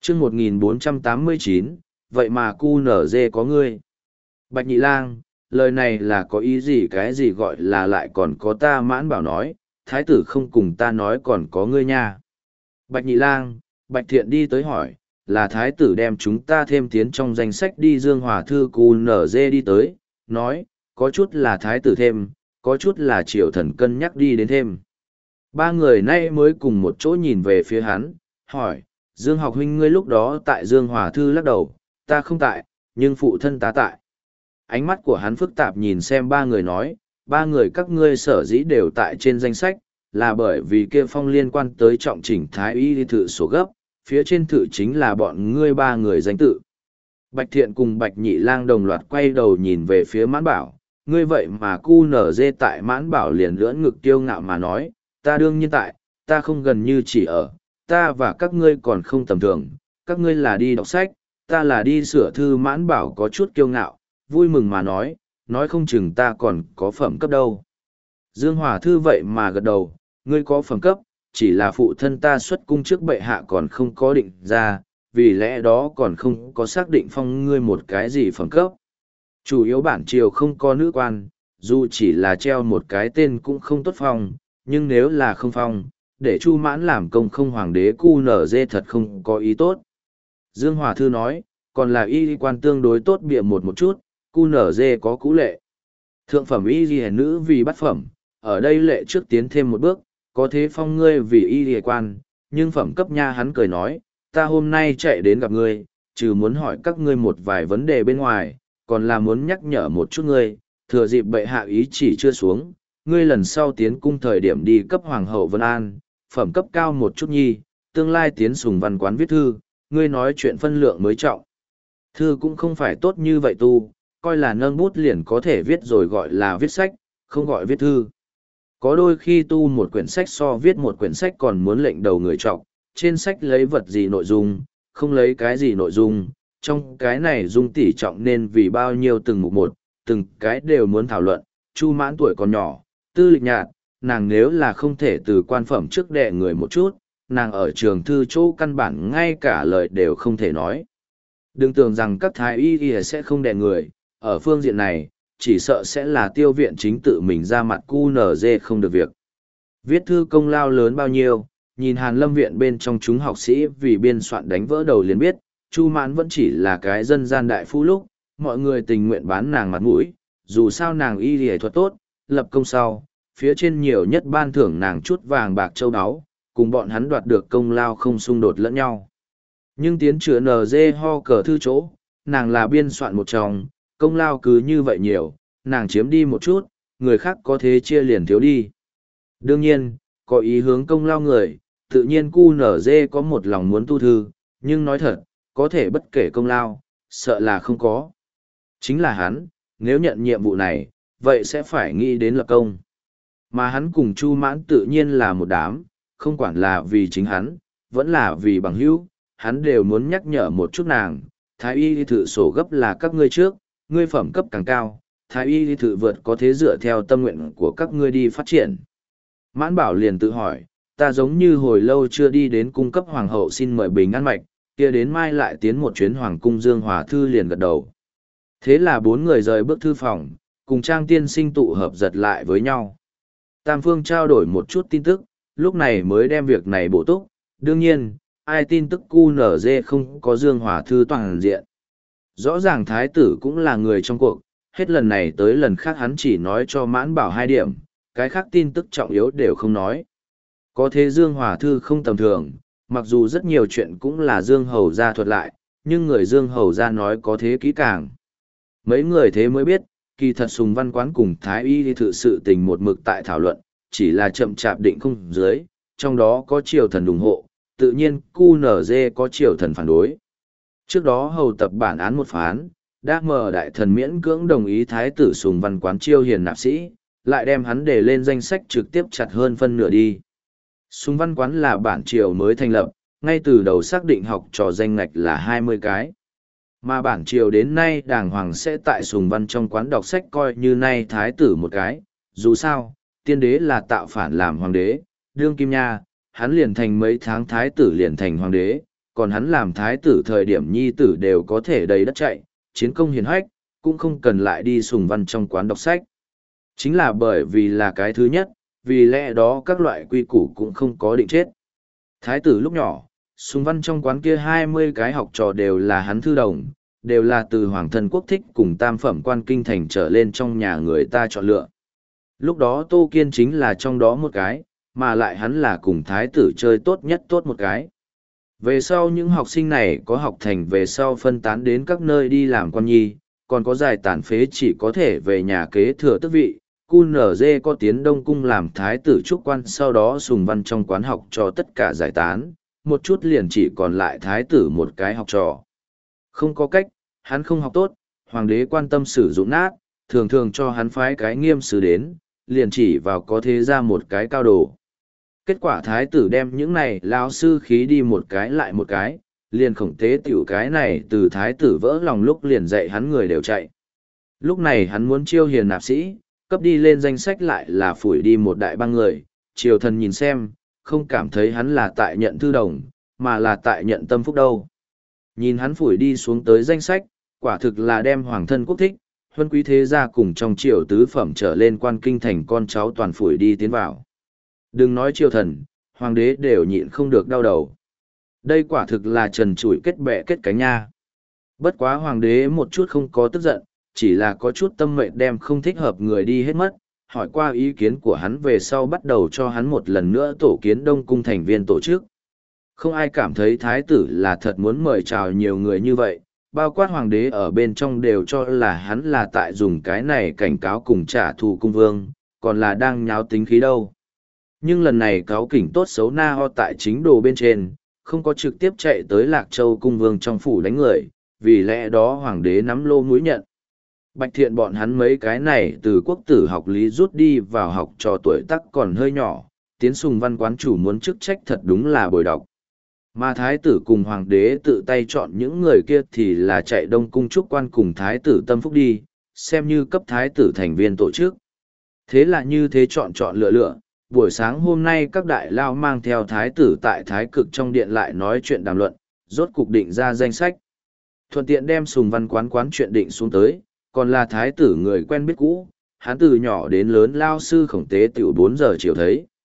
chương 1489, vậy mà cu nở dê có ngươi. Bạch Nhị Lang, lời này là có ý gì, cái gì gọi là lại còn có ta? Mãn Bảo nói, thái tử không cùng ta nói còn có ngươi nha. Bạch Nhị Lang, Bạch Thiện đi tới hỏi, là thái tử đem chúng ta thêm tiến trong danh sách đi. Dương Hòa Thư cu nở dê đi tới, nói, có chút là thái tử thêm, có chút là Triều Thần cân nhắc đi đến thêm. Ba người nay mới cùng một chỗ nhìn về phía hắn, hỏi, Dương học huynh ngươi lúc đó tại? Dương Hòa Thư lắc đầu, ta không tại, nhưng phụ thân ta tại. Ánh mắt của hắn phức tạp nhìn xem ba người nói, ba người các ngươi sở dĩ đều tại trên danh sách, là bởi vì kia phong liên quan tới trọng chỉnh thái y thự sổ gấp, phía trên thự chính là bọn ngươi ba người danh tự. Bạch Thiện cùng Bạch Nhị Lang đồng loạt quay đầu nhìn về phía Mãn Bảo, ngươi vậy mà cu nở dê tại? Mãn Bảo liền lưỡn ngực kiêu ngạo mà nói, ta đương nhiên tại, ta không gần như chỉ ở, ta và các ngươi còn không tầm thường, các ngươi là đi đọc sách, ta là đi sửa thư. Mãn Bảo có chút kiêu ngạo, vui mừng mà nói không chừng ta còn có phẩm cấp đâu. Dương Hòa Thư vậy mà gật đầu, ngươi có phẩm cấp, chỉ là phụ thân ta xuất cung trước bệ hạ còn không có định ra, vì lẽ đó còn không có xác định phong ngươi một cái gì phẩm cấp. Chủ yếu bản triều không có nữ quan, dù chỉ là treo một cái tên cũng không tốt phong, nhưng nếu là không phong, để Chu Mãn làm công không hoàng đế cu nở dê thật không có ý tốt. Dương Hòa Thư nói, còn là y quan tương đối tốt bịa một chút, cu nở dê có cũ lệ. Thượng phẩm y ghi nữ vì bát phẩm, ở đây lệ trước tiến thêm một bước, có thế phong ngươi vì y ghi quan, nhưng phẩm cấp nha. Hắn cười nói, ta hôm nay chạy đến gặp ngươi, trừ muốn hỏi các ngươi một vài vấn đề bên ngoài, còn là muốn nhắc nhở một chút ngươi, thừa dịp bệ hạ ý chỉ chưa xuống, ngươi lần sau tiến cung thời điểm đi cấp hoàng hậu Vân An, phẩm cấp cao một chút nhi, tương lai tiến sùng văn quán viết thư, ngươi nói chuyện phân lượng mới trọng. Thư cũng không phải tốt như vậy tu, coi là nâng bút liền có thể viết rồi gọi là viết sách, không gọi viết thư. Có đôi khi tu một quyển sách so viết một quyển sách còn muốn lệnh đầu người trọng, trên sách lấy vật gì nội dung, không lấy cái gì nội dung, trong cái này dung tỉ trọng nên vì bao nhiêu từng mục một, từng cái đều muốn thảo luận. Chu Mãn tuổi còn nhỏ, tư lịch nhạt, nàng nếu là không thể từ quan phẩm trước đệ người một chút, nàng ở trường thư chỗ căn bản ngay cả lời đều không thể nói. Đừng tưởng rằng các thái y sẽ không đệ người, ở phương diện này, chỉ sợ sẽ là Tiêu Viện Chính tự mình ra mặt cu nở dê không được việc. Viết thư công lao lớn bao nhiêu, nhìn Hàn Lâm Viện bên trong chúng học sĩ vì biên soạn đánh vỡ đầu liền biết, Chu Mãn vẫn chỉ là cái dân gian đại phu lúc, mọi người tình nguyện bán nàng mặt mũi, dù sao nàng y y thuật tốt, lập công sau, phía trên nhiều nhất ban thưởng nàng chút vàng bạc châu áo, cùng bọn hắn đoạt được công lao không xung đột lẫn nhau. Nhưng tiến chữa NG ho cờ thư chỗ, nàng là biên soạn một trong, công lao cứ như vậy nhiều, nàng chiếm đi một chút, người khác có thế chia liền thiếu đi. Đương nhiên, có ý hướng công lao người, tự nhiên cu nở dê có một lòng muốn tu thư, nhưng nói thật, có thể bất kể công lao, sợ là không có. Chính là hắn, nếu nhận nhiệm vụ này, vậy sẽ phải nghĩ đến lập công. Mà hắn cùng Chu Mãn tự nhiên là một đám, không quản là vì chính hắn, vẫn là vì bằng hữu, hắn đều muốn nhắc nhở một chút nàng, thái y thự sổ gấp là các ngươi trước, ngươi phẩm cấp càng cao, thái y thự vượt có thế dựa theo tâm nguyện của các ngươi đi phát triển. Mãn Bảo liền tự hỏi, ta giống như hồi lâu chưa đi đến cung cấp hoàng hậu xin mời bình an mạch, kia đến mai lại tiến một chuyến hoàng cung. Dương Hòa Thư liền gật đầu. Thế là bốn người rời bước thư phòng, cùng Trang tiên sinh tụ hợp giật lại với nhau. Tam phương trao đổi một chút tin tức, lúc này mới đem việc này bổ túc. Đương nhiên, ai tin tức QNZ không có Dương Hòa Thư toàn diện. Rõ ràng thái tử cũng là người trong cuộc, hết lần này tới lần khác hắn chỉ nói cho Mãn Bảo 2 điểm, cái khác tin tức trọng yếu đều không nói. Có thế Dương Hòa Thư không tầm thường, mặc dù rất nhiều chuyện cũng là Dương Hầu gia thuật lại, nhưng người Dương Hầu gia nói có thế kỹ càng. Mấy người thế mới biết, kỳ thật Sùng Văn Quán cùng Thái Y thực sự tình một mực tại thảo luận, chỉ là chậm chạp định không dưới, trong đó có triều thần ủng hộ, tự nhiên QNZ có triều thần phản đối. Trước đó hầu tập bản án một phán, đã mờ đại thần miễn cưỡng đồng ý Thái tử Sùng Văn Quán chiêu hiền nạp sĩ, lại đem hắn để lên danh sách trực tiếp chặt hơn phân nửa đi. Sùng Văn Quán là bản triều mới thành lập, ngay từ đầu xác định học trò danh ngạch là 20 cái. Mà bản triều đến nay đàng hoàng sẽ tại Sùng Văn trong quán đọc sách coi như nay thái tử một cái, dù sao, tiên đế là tạo phản làm hoàng đế, đương kim nha, hắn liền thành mấy tháng thái tử liền thành hoàng đế, còn hắn làm thái tử thời điểm nhi tử đều có thể đầy đất chạy, chiến công hiển hách, cũng không cần lại đi sùng văn trong quán đọc sách. Chính là bởi vì là cái thứ nhất, vì lẽ đó các loại quy củ cũng không có định chết. Thái tử lúc nhỏ, sùng văn trong quán kia 20 cái học trò đều là hắn thư đồng, đều là từ hoàng thân quốc thích cùng tam phẩm quan kinh thành trở lên trong nhà người ta chọn lựa. Lúc đó Tô Kiên chính là trong đó một cái, mà lại hắn là cùng thái tử chơi tốt nhất tốt một cái. Về sau những học sinh này có học thành về sau phân tán đến các nơi đi làm quan nhi, còn có dài tàn phế chỉ có thể về nhà kế thừa tước vị. QNZ có tiến Đông Cung làm thái tử trúc quan, sau đó sùng văn trong quán học cho tất cả giải tán, một chút liền chỉ còn lại thái tử một cái học trò. Không có cách, hắn không học tốt, hoàng đế quan tâm sử dụng nát, thường thường cho hắn phái cái nghiêm sứ đến, liền chỉ vào có thế ra một cái cao đồ. Kết quả thái tử đem những này lao sư khí đi một cái lại một cái, liền khổng tế tiểu cái này từ thái tử vỡ lòng lúc liền dạy hắn người đều chạy. Lúc này hắn muốn chiêu hiền nạp sĩ, cấp đi lên danh sách lại là phủi đi một đại bang người, triều thần nhìn xem, không cảm thấy hắn là tại nhận thư đồng, mà là tại nhận tâm phúc đâu. Nhìn hắn phủi đi xuống tới danh sách, quả thực là đem hoàng thân quốc thích, huân quý thế gia cùng trong triều tứ phẩm trở lên quan kinh thành con cháu toàn phủi đi tiến vào. Đừng nói triều thần, hoàng đế đều nhịn không được đau đầu. Đây quả thực là trần trụi kết bè kết cánh nha. Bất quá hoàng đế một chút không có tức giận, chỉ là có chút tâm mệnh đem không thích hợp người đi hết mất, hỏi qua ý kiến của hắn về sau bắt đầu cho hắn một lần nữa tổ kiến Đông Cung thành viên tổ chức. Không ai cảm thấy thái tử là thật muốn mời chào nhiều người như vậy, bao quát hoàng đế ở bên trong đều cho là hắn là tại dùng cái này cảnh cáo cùng trả thù cung vương, còn là đang nháo tính khí đâu. Nhưng lần này cáo kỉnh tốt xấu na ho tại chính đồ bên trên, không có trực tiếp chạy tới Lạc Châu cung vương trong phủ đánh người, vì lẽ đó hoàng đế nắm lô mũi nhận. Bạch Thiện bọn hắn mấy cái này từ quốc tử học lý rút đi vào học trò tuổi tác còn hơi nhỏ, tiến sùng văn quán chủ muốn chức trách thật đúng là bồi đọc. Mà thái tử cùng hoàng đế tự tay chọn những người kia thì là chạy Đông Cung trúc quan cùng thái tử tâm phúc đi, xem như cấp thái tử thành viên tổ chức. Thế là như thế chọn lựa, buổi sáng hôm nay các đại lao mang theo thái tử tại thái cực trong điện lại nói chuyện đàm luận, rốt cục định ra danh sách. Thuận tiện đem sùng văn quán chuyện định xuống tới, còn là thái tử người quen biết cũ, hắn từ nhỏ đến lớn lao sư khổng tế tiểu 4 giờ chiều thấy.